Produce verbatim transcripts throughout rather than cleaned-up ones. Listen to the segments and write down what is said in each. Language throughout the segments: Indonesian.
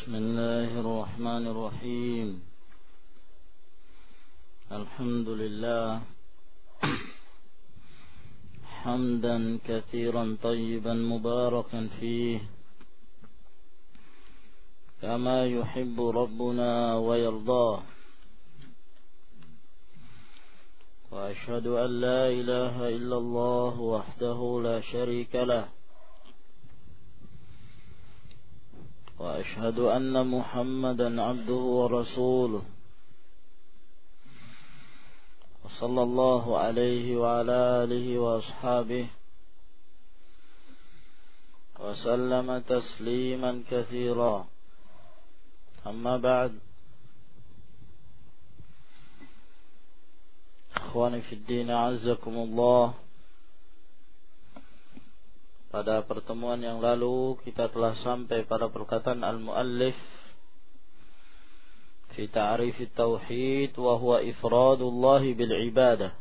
بسم الله الرحمن الرحيم. الحمد لله حمدا كثيرا طيبا مباركا فيه كما يحب ربنا ويرضاه. وأشهد أن لا إله إلا الله وحده لا شريك له، وأشهد أن محمدا عبده ورسوله، وصلى الله عليه وعلى آله وأصحابه وسلم تسليما كثيرا. أما بعد، أخواني في الدين أعزكم الله. Pada pertemuan yang lalu kita telah sampai pada perkataan al-muallif fi ta'rif at-tauhid wa huwa ifradullah bil ibadah,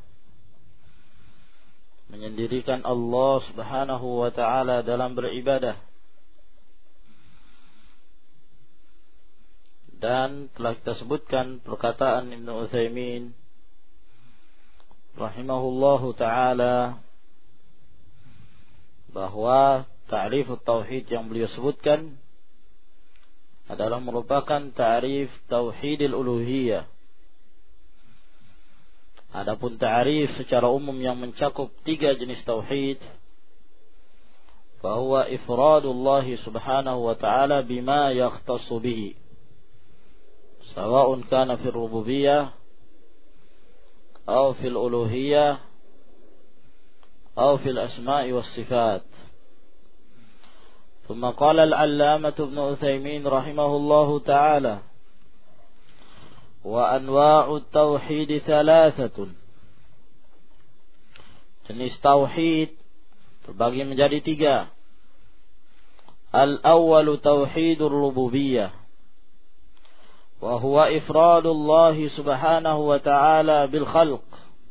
menyendirikan Allah Subhanahu wa taala dalam beribadah. Dan telah kita sebutkan perkataan Ibnu Utsaimin rahimahullahu taala bahwa ta'rif tauhid yang beliau sebutkan adalah merupakan ta'rif tauhidil uluhiyah. Adapun ta'rif secara umum yang mencakup tiga jenis tauhid, bahwa ifradullah subhanahu wa ta'ala bima yakhtassu bihi, sawa'un kana fil rububiyyah aw fil uluhiyah أو في الأسماء والصفات. ثم قال العلامة ابن عثيمين رحمه الله تعالى: وأنواع التوحيد ثلاثة. Jenis tauhid terbagi menjadi tiga. Al-awwalu tauhidur rububiyyah, wa huwa ifradullah subhanahu wa ta'ala bil khalq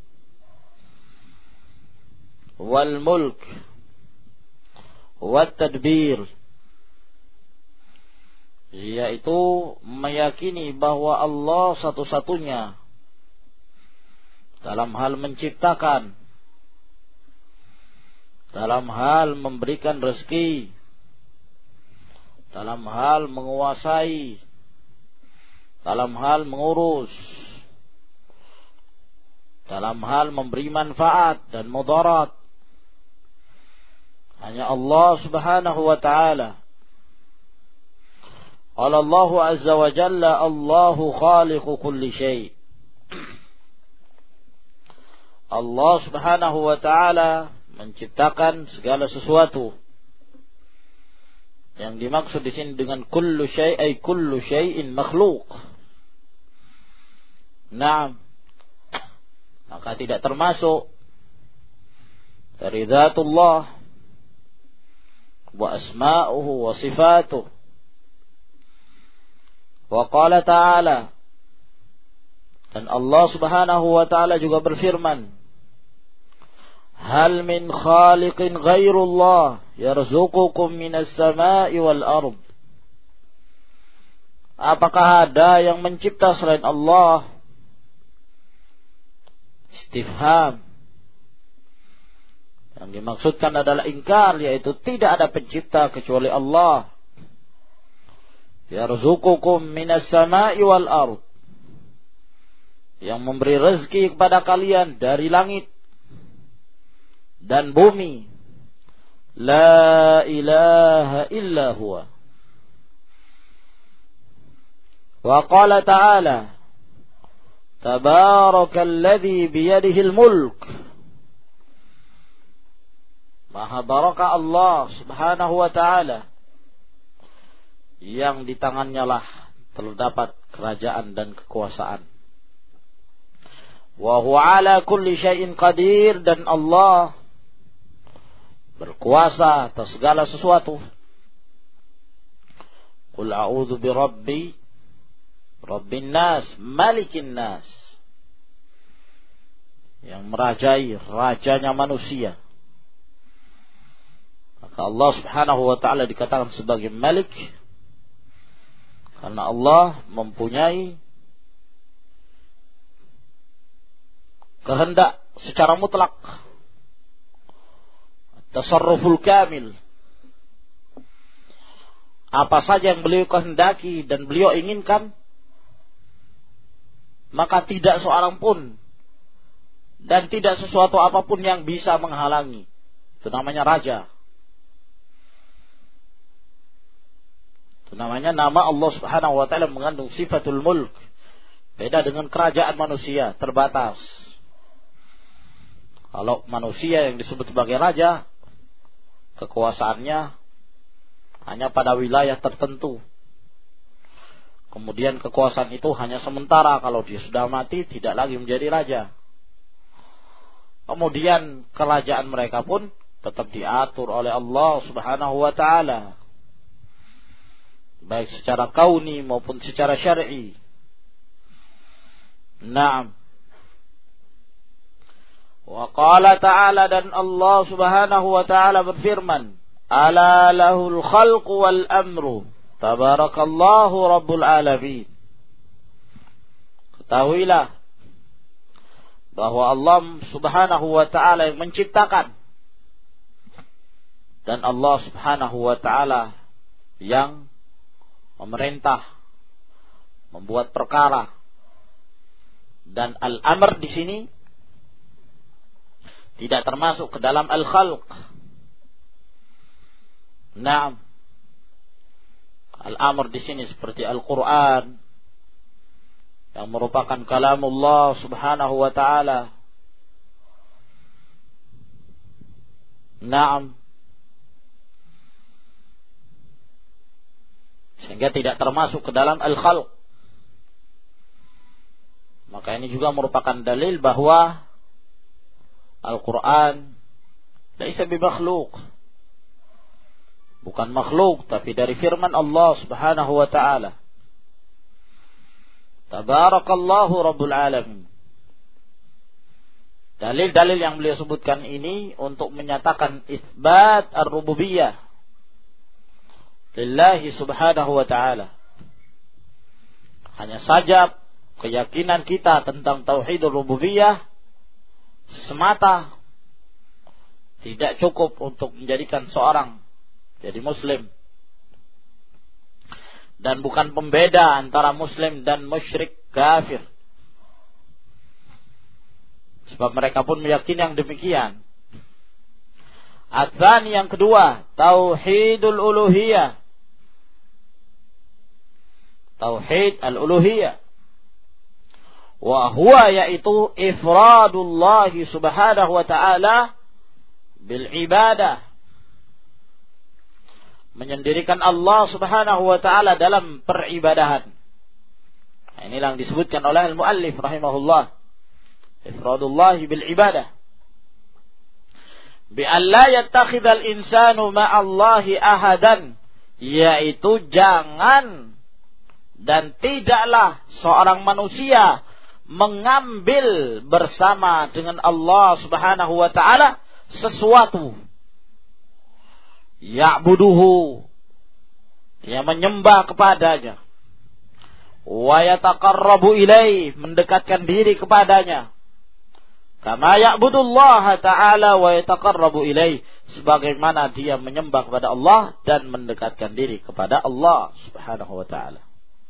wal mulk wat tadbir, yaitu meyakini bahwa Allah satu-satunya dalam hal menciptakan, dalam hal memberikan rezeki, dalam hal menguasai, dalam hal mengurus, dalam hal memberi manfaat dan mudarat. Hanya Allah subhanahu wa ta'ala. Qala Allah azza wa jalla: Allahu khaliqu kulli syai'. Allah subhanahu wa ta'ala menciptakan segala sesuatu. Yang dimaksud di sini dengan kullu syai' ay kullu syai'in makhluq. Naam. Maka tidak termasuk dari zatullah wa asma'uhu wa sifatuh. Wa qala ta'ala, dan Allah subhanahu wa ta'ala juga berfirman: hal min khaliqin ghairullah yarzuqukum minas sama'i wal ard. Apakah ada yang mencipta selain Allah? Istifham. Yang dimaksudkan adalah ingkar, yaitu tidak ada pencipta kecuali Allah. Yarzuqukum minas sama'i wal ard, yang memberi rezeki kepada kalian dari langit dan bumi. La ilaha illa huwa. Wa qala ta'ala: tabarakalladzi biyadihil mulk. Maha baraka Allah subhanahu wa ta'ala, yang di tangannya lah terdapat kerajaan dan kekuasaan. Wa huwa ala kulli syai'in qadir, dan Allah berkuasa atas segala sesuatu. Qul a'udzu birabbi rabbin nas malikin nas, yang merajai, rajanya manusia. Maka Allah subhanahu wa ta'ala dikatakan sebagai Malik, Karena Allah mempunyai kehendak secara mutlak, tasarruful kamil. Apa saja yang beliau kehendaki dan beliau inginkan, maka tidak seorang pun dan tidak sesuatu apapun yang bisa menghalangi. Itu namanya raja. Itu namanya nama Allah Subhanahu wa taala mengandung sifatul mulk. Beda dengan kerajaan manusia, terbatas. Kalau manusia yang disebut sebagai raja, kekuasaannya hanya pada wilayah tertentu. Kemudian kekuasaan itu hanya sementara, kalau dia sudah mati tidak lagi menjadi raja. Kemudian kerajaan mereka pun tetap diatur oleh Allah Subhanahu wa taala, baik secara kauni maupun secara syar'i. Naam. Wa qala ta'ala, dan Allah Subhanahu wa taala berfirman, ala lahul khalqu wal amru, tabarakallahu rabbul alamin. Ketahuilah bahwa Allah Subhanahu wa taala yang menciptakan, dan Allah Subhanahu wa taala yang memerintah, membuat perkara. Dan al-amr di sini tidak termasuk ke dalam al-khalq. Naam. Al-amr di sini seperti Al-Qur'an yang merupakan kalamullah Subhanahu wa taala. Naam. Sehingga tidak termasuk ke dalam al-khalq. Maka ini juga merupakan dalil bahwa Al-Quran laisa bimakhluq, bukan makhluk, tapi dari firman Allah Subhanahu wa ta'ala. Tabarakallahu rabbul alamin. Dalil-dalil yang beliau sebutkan ini untuk menyatakan isbat ar-rububiyah lillahi subhanahu wa ta'ala. Hanya saja keyakinan kita tentang tauhidul rububiyah semata tidak cukup untuk menjadikan seorang jadi muslim, dan bukan pembeda antara muslim dan musyrik kafir, sebab mereka pun meyakini yang demikian. Ats-tsani, yang kedua, tauhidul uluhiyah, tauhid al-uluhiyah, wa huwa, yaitu ifradullah subhanahu wa ta'ala bil ibadah, menyendirikan Allah Subhanahu wa taala dalam peribadahan. Nah, inilah yang disebutkan oleh al-muallif rahimahullah, ifradullah bil ibadah, bi alla yattakhidhal insanu ma'allahi ahadan, yaitu jangan dan tidaklah seorang manusia mengambil bersama dengan Allah Subhanahu wa taala sesuatu. Ya'buduhu, dia menyembah kepadanya. Wa yataqarrabu ilaih, mendekatkan diri kepadanya. Kama ya'budullaha ta'ala wa yataqarrabu ilaih, sebagaimana dia menyembah kepada Allah dan mendekatkan diri kepada Allah Subhanahu wa ta'ala.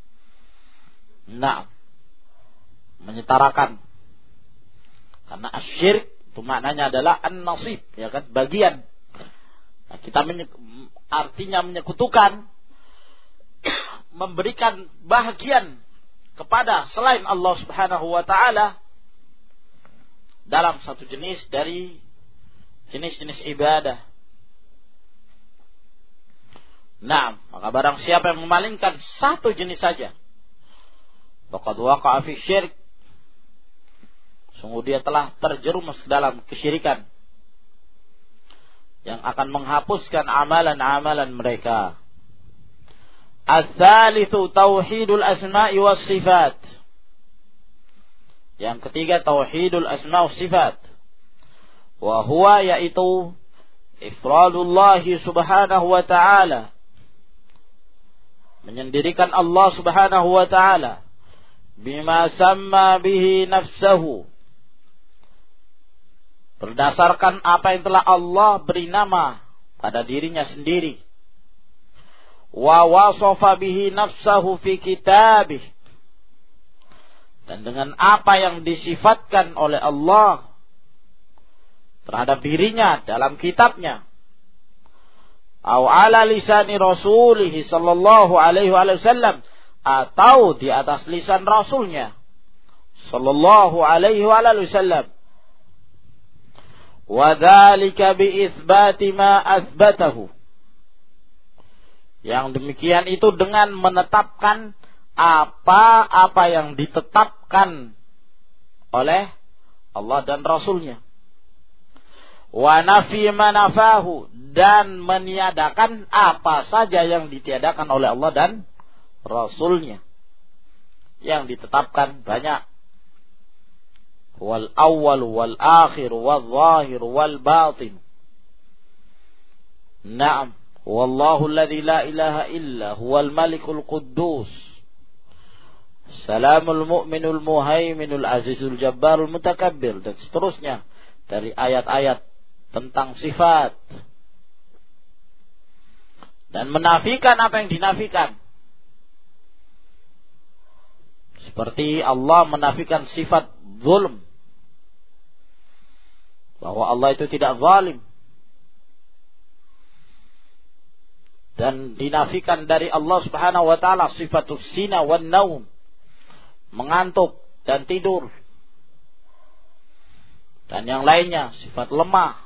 Nah, menyetarakan. Karena asyirik itu maknanya adalah an-nasib, ya kan, bagian. Nah, kita menye- artinya menyekutukan, memberikan bahagian kepada selain Allah Subhanahu wa taala dalam satu jenis dari jenis-jenis ibadah. Nah, maka barang siapa yang memalingkan satu jenis saja, faqad waqa'a fi syirk, sungguh dia telah terjerumus ke dalam kesyirikan yang akan menghapuskan amalan-amalan mereka. Ats-tsalitsu tauhidul asma'i was sifat. Yang ketiga tauhidul asma' was sifat. Wa huwa, yaitu ifradullah subhanahu wa ta'ala menyendirikan Allah Subhanahu wa taala bima samma bihi nafsahu, berdasarkan apa yang telah Allah beri nama pada dirinya sendiri, wa wasafa bihi nafsahu fi kitabih, dan dengan apa yang disifatkan oleh Allah terhadap dirinya dalam kitabnya, au ala lisani rasulih sallallahu alaihi wasallam, atau di atas lisan rasulnya sallallahu alaihi wasallam, wa dzalika bi itsbati ma atsbatahu, yang demikian itu dengan menetapkan apa-apa yang ditetapkan oleh Allah dan Rasulnya, wa nafi ma nafahu, dan meniadakan apa saja yang ditiadakan oleh Allah dan Rasulnya. Yang ditetapkan banyak. Wal awwal wal akhir wal zahir wal batin. Naam, wallahu alladhi la ilaha illa huwal malikul quddus, salamul mu'minul muhaiminul azizul jabbarul mutakabbir, dan seterusnya dari ayat-ayat tentang sifat, dan menafikan apa yang dinafikan. Seperti Allah menafikan sifat zulm, bahwa Allah itu tidak zalim, dan dinafikan dari Allah Subhanahu wa taala sifatus sina wan naum, mengantuk dan tidur, dan yang lainnya, sifat lemah.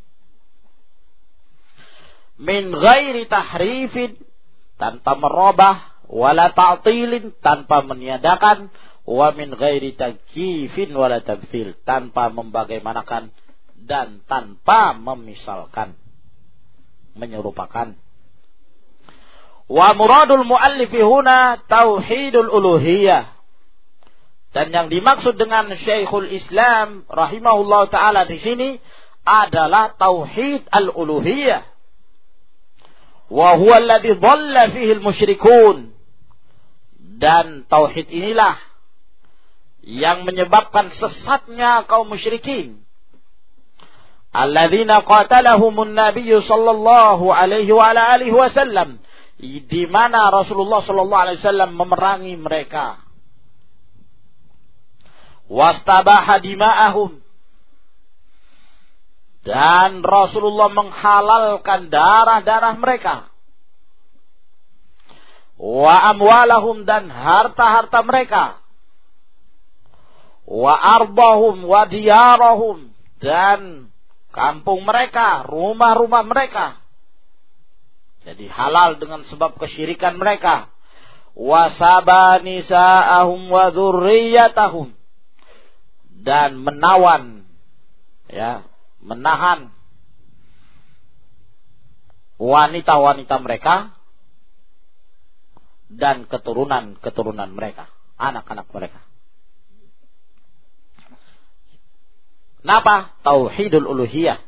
Min ghairi tahrifin, tanpa merubah, wala ta'tilin, tanpa meniadakan, wa min ghairi takyifin wala tamthil, tanpa membagaimanakan dan tanpa memisalkan, menyerupakan. Wa muradul muallifi huna tauhidul uluhiyah, dan yang dimaksud dengan Syekhul Islam rahimahullah taala di sini adalah tauhid al-uluhiyah. Wa huwa alladhi dhalla fihi al-musyrikun, dan tauhid inilah yang menyebabkan sesatnya kaum musyrikin. Alladzina qatalahumun nabiyyu sallallahu alaihi wa ala alihi wasallam, di mana Rasulullah sallallahu alaihi wasallam memerangi mereka. Wastabaha dima'ahum, dan Rasulullah menghalalkan darah-darah mereka. Wa amwalahum, dan harta-harta mereka. Wa ardahum wa diyarahum, dan kampung mereka, rumah-rumah mereka. Jadi halal dengan sebab kesyirikan mereka. Wa sabanisa'ahum wa dzurriyyatahum, dan menawan, ya, menahan wanita-wanita mereka dan keturunan-keturunan mereka, anak-anak mereka. Kenapa? Tauhidul uluhiyah.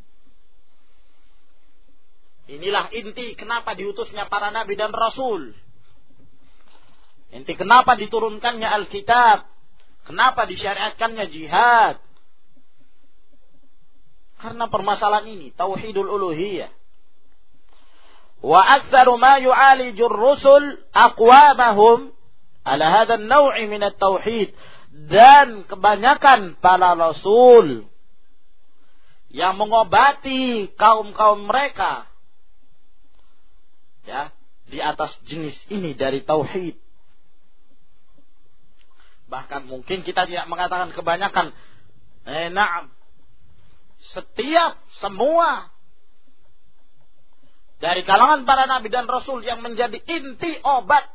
Inilah inti kenapa diutusnya para nabi dan rasul. Inti kenapa diturunkannya Alkitab. Kenapa disyariatkannya jihad. Karena permasalahan ini, tauhidul uluhiyah. Wa aktsaru ma yu'alijur rusul aqwamahum ala hadha an-naw'i min at-tauhid, dan kebanyakan para rasul yang mengobati kaum-kaum mereka, ya, di atas jenis ini dari tauhid. Bahkan mungkin kita tidak mengatakan kebanyakan. Eh, na'am. Setiap, semua dari kalangan para nabi dan rasul yang menjadi inti obat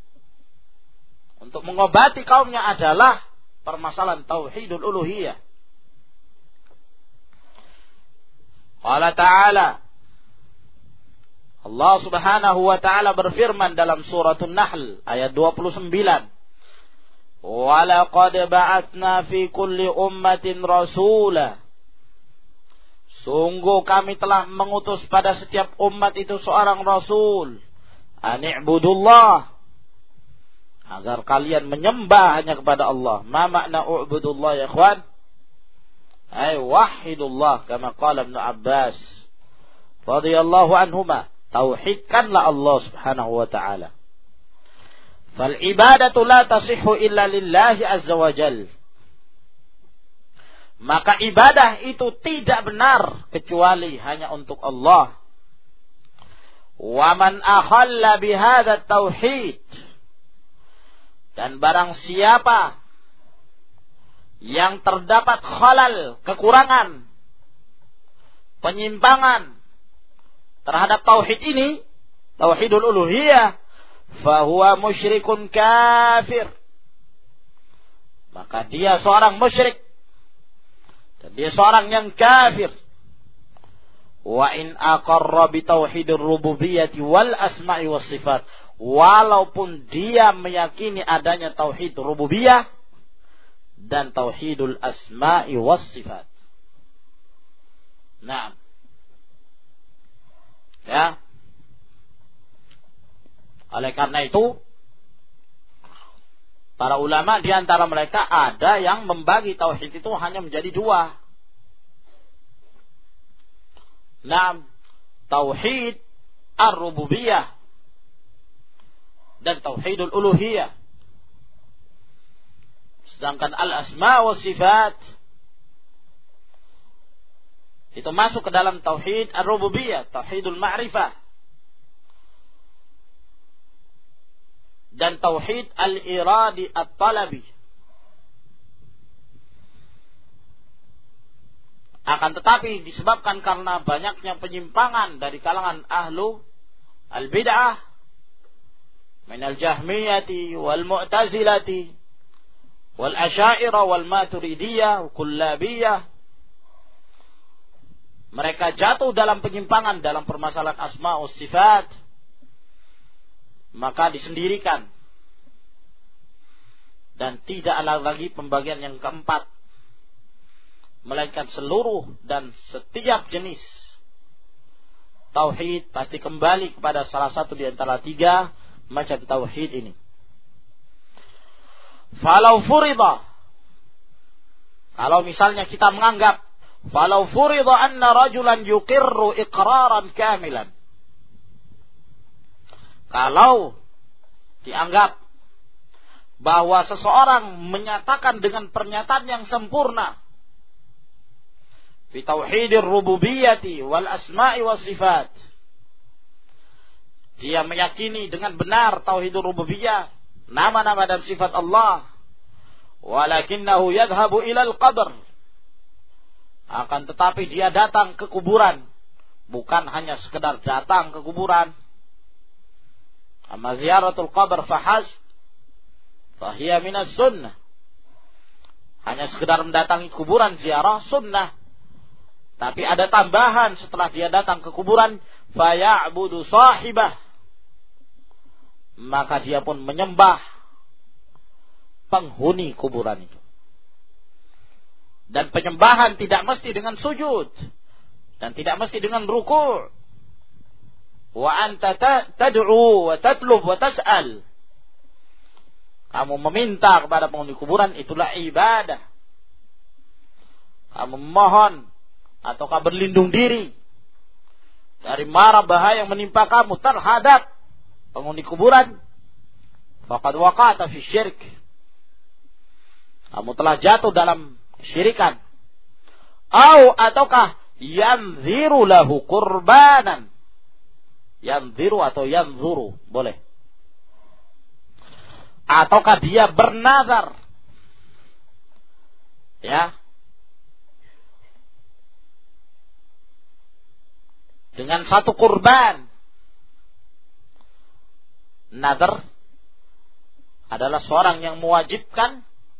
untuk mengobati kaumnya adalah permasalahan tauhidul uluhiyah. Qala ta'ala, Allah Subhanahu wa ta'ala berfirman dalam suratul Nahl ayat dua puluh sembilan. Wa laqad ba'atsna fi kulli ummatin rasula, sungguh kami telah mengutus pada setiap umat itu seorang rasul. Ani'budullah, agar kalian menyembah hanya kepada Allah. Ma makna u'budullah ya ikhwan? Ay wahidullah, kama qala Ibnu Abbas radhiyallahu anhuma, tauhidkanlah Allah Subhanahu wa ta'ala. Fal ibadatu la tasihhu illa lillahi azza wa jal. Maka ibadah itu tidak benar kecuali hanya untuk Allah. Wa man akhalla bihadza tauhid, dan barang siapa yang terdapat khalal, kekurangan, penyimpangan terhadap tauhid ini, tauhidul uluhiyah, fahuwa musyrikun kafir. Maka dia seorang musyrik, dan dia seorang yang kafir. Wa in aqarra bi tauhidir rububiyyati wal asma'i was sifat, walaupun dia meyakini adanya tauhid rububiyah dan tauhidul asma'i was sifat. Nah, ya, oleh karena itu para ulama di antara mereka ada yang membagi tauhid itu hanya menjadi dua. Nah, tauhid ar-rububiyah dan tauhidul uluhiyah. Sedangkan al-asma wa sifat itu masuk ke dalam tauhid ar-rububiyah, tauhidul ma'rifah, dan tauhid al-iradi at-talabi. Akan tetapi disebabkan karena banyaknya penyimpangan dari kalangan ahlu al-bid'ah minal jahmiyati wal mu'tazilati wal asy'ariyah wal maturidiyah wal kullabiyah, mereka jatuh dalam penyimpangan dalam permasalahan asma wa sifat, maka disendirikan dan tidak ada lagi pembagian yang keempat, melainkan seluruh dan setiap jenis tauhid pasti kembali kepada salah satu di antara tiga macam tauhid ini. Falau furida, kalau misalnya kita menganggap falau furida anna rajulan yuqirru iqraran kamilan, kalau dianggap bahwa seseorang menyatakan dengan pernyataan yang sempurna fi tauhidir rububiyyati wal asma'i was sifat, dia meyakini dengan benar tauhidur rububiyah, nama-nama dan sifat Allah, walakinnahu yadhhabu ilal qabr, akan tetapi dia datang ke kuburan, bukan hanya sekedar datang ke kuburan, amma ziyaratul qabr fahaz fahiya minas sunnah, hanya sekedar mendatangi kuburan ziarah sunnah, tapi ada tambahan setelah dia datang ke kuburan, faya'budu sahibah, maka dia pun menyembah penghuni kuburan itu. Dan penyembahan tidak mesti dengan sujud, dan tidak mesti dengan ruku'. Wa anta tad'u wa tatlub wa tas'al, kamu meminta kepada penghuni kuburan, itulah ibadah. Kamu memohon ataukah berlindung diri dari mara bahaya yang menimpa kamu terhadap penghuni kuburan, faqad waqa'ta fi syirk, kamu telah jatuh dalam kesyirikan. Au ataukah yanziru lahu qurbanan, yanziru atau yanzuru boleh, ataukah dia bernazar, ya, dengan satu kurban. Nazar adalah seorang yang mewajibkan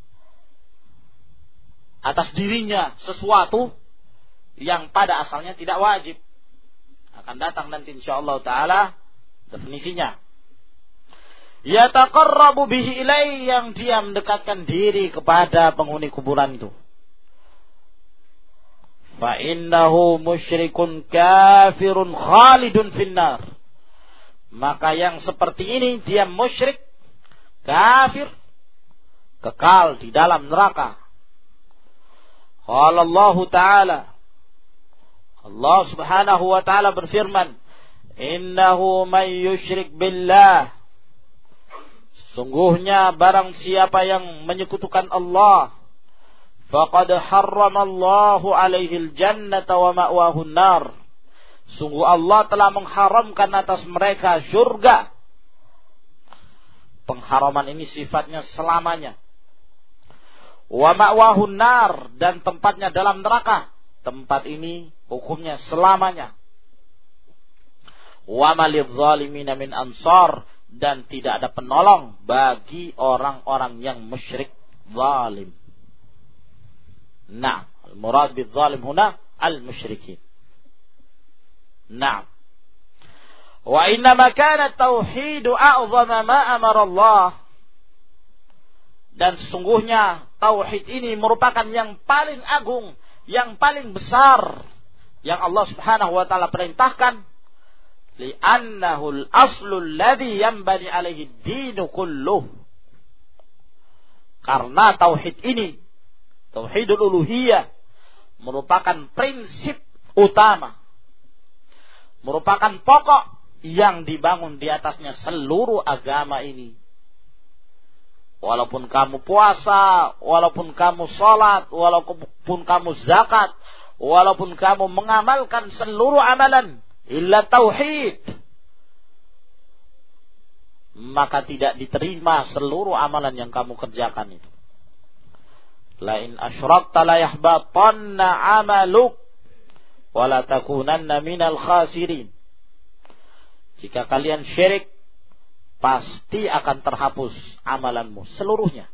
atas dirinya sesuatu yang pada asalnya tidak wajib. Akan datang nanti insyaallah taala definisinya. Yataqarrabu bihi ilai, yang dia mendekatkan diri kepada penghuni kuburan itu. Fa innahu musyrikun kafirun khalidun finnar, maka yang seperti ini dia musyrik, kafir, kekal di dalam neraka. Qala Allah Ta'ala, Allah Subhanahu wa Ta'ala berfirman, innahu man yusyrik billah, sungguhnya barang siapa yang menyekutukan Allah, faqad harramallahu alaihi al-jannata wa ma'wahu an-nar, sungguh Allah telah mengharamkan atas mereka surga. Pengharaman ini sifatnya selamanya. Wa ma'wahu an-nar, dan tempatnya dalam neraka. Tempat ini hukumnya selamanya. Wa ma lidh-dhalimina min ansar, dan tidak ada penolong bagi orang-orang yang musyrik zalim. Nah, al-murad bil-zalim huna al-musyrikin. Nah, wa inna ma kana at-tauhid a'zama ma amara Allah, dan sesungguhnya tauhid ini merupakan yang paling agung, yang paling besar yang Allah Subhanahu wa Ta'ala perintahkan. Li'annahu al-aslu alladhi yanbani alaihi ad-din kulluh, karena tauhid ini, tauhidul uluhiyah, merupakan prinsip utama, merupakan pokok yang dibangun di atasnya seluruh agama ini. Walaupun kamu puasa, walaupun kamu sholat, walaupun kamu zakat, walaupun kamu mengamalkan seluruh amalan illa tauhid, maka tidak diterima seluruh amalan yang kamu kerjakan itu. La in asyrakta la yahbatanna amaluk wa la takunanna minal khasirin. Jika kalian syirik, pasti akan terhapus amalanmu seluruhnya.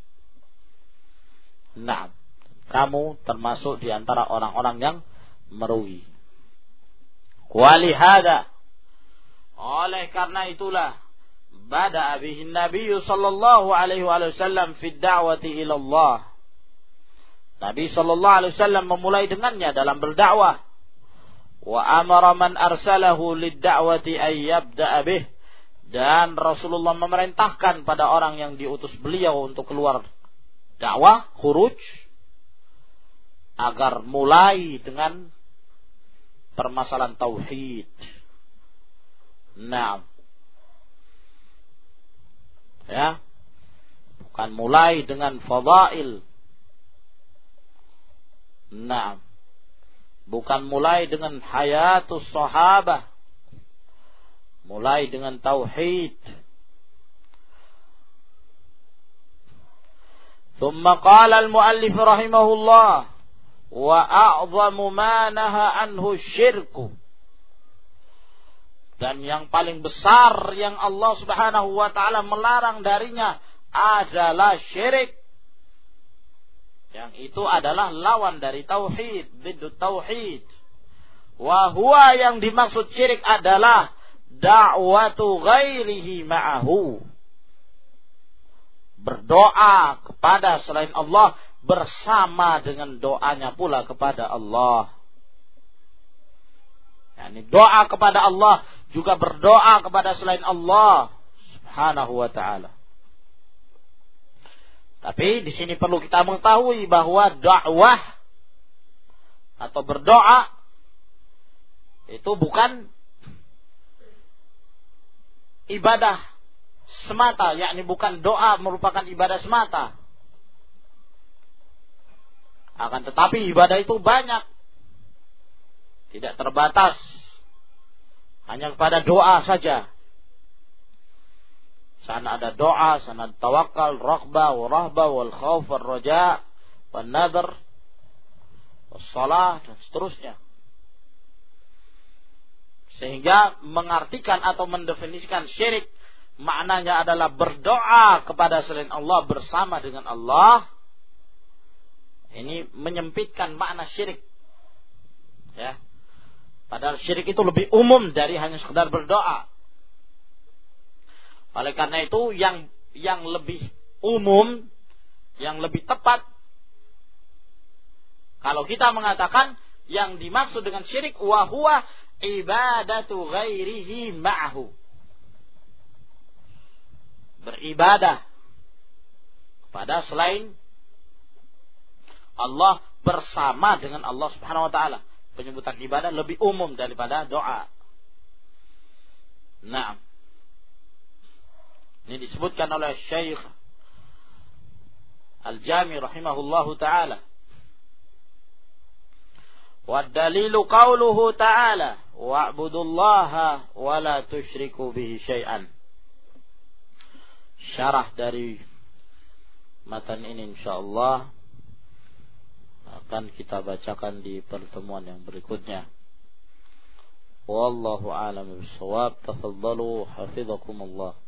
Nah, kamu termasuk di antara orang-orang yang merugi. Walihada, oleh karena itulah, bada bihi Nabi sallallahu alaihi wasallam fi da'wati ila Allah. Nabi sallallahu alaihi wasallam memulai dengannya dalam berdakwah. Wa amara man arsalahu lid-da'wati ay yabda'a bih, dan Rasulullah memerintahkan pada orang yang diutus beliau untuk keluar dakwah, khuruj, agar mulai dengan permasalahan tauhid. Nah, ya, bukan mulai dengan fadail. Nah, bukan mulai dengan hayatus sahabah, mulai dengan tauhid. ثم قال المؤلف رحمه الله وأعظم ما نهى عنه الشرك, dan yang paling besar yang Allah Subhanahu wa Ta'ala melarang darinya adalah syirik, yang itu adalah lawan dari tauhid, biddut tauhid. Wa huwa, yang dimaksud syirik adalah da'watu ghairihi ma'ahu, berdoa kepada selain Allah bersama dengan doanya pula kepada Allah. Yani doa kepada Allah juga berdoa kepada selain Allah Subhanahu wa Ta'ala. Tapi di sini perlu kita mengetahui bahwa dakwah atau berdoa itu bukan ibadah semata, yakni bukan doa merupakan ibadah semata. Akan tetapi ibadah itu banyak, tidak terbatas hanya kepada doa saja. Sana ada doa, sana ada tawakal, raghbah, warahbah, wal khauf, wal raja, wal nadhr, wal salah, dan seterusnya. Sehingga mengartikan atau mendefinisikan syirik, maknanya adalah berdoa kepada selain Allah bersama dengan Allah. Ini menyempitkan makna syirik, ya. Padahal syirik itu lebih umum dari hanya sekedar berdoa. Oleh karena itu yang yang lebih umum, yang lebih tepat, kalau kita mengatakan yang dimaksud dengan syirik wa huwa ibadatu ghairihi ma'ahu, beribadah kepada selain Allah bersama dengan Allah Subhanahu wa taala. Penyebutan ibadah lebih umum daripada doa. Nah, ini disebutkan oleh Syekh Al-Jami rahimahullahu taala. Wa dalilu qauluhu ta'ala wa'budullaha wa la tusyriku bihi syai'an. Syarah dari matan ini insyaallah akan kita bacakan di pertemuan yang berikutnya. Wallahu a'lam bishawab. Tafadhalu hafizakumullah.